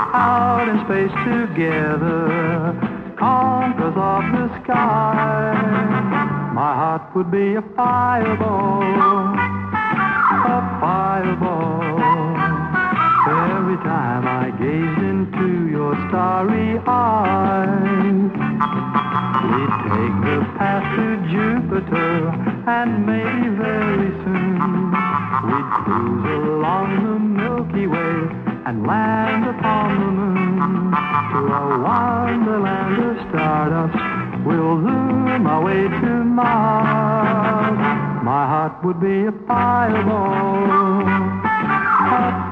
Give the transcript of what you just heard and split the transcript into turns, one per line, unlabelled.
out in space together, conquerors of the sky. My heart would be a fireball, a fireball. Every time I gaze into your starry eyes, we'd take the path to Jupiter, and maybe very soon we'd cruise along the Milky Way and land upon the moon. To a wonderland of stardust, we'll zoom our way to Mars. My heart would be a fireball, a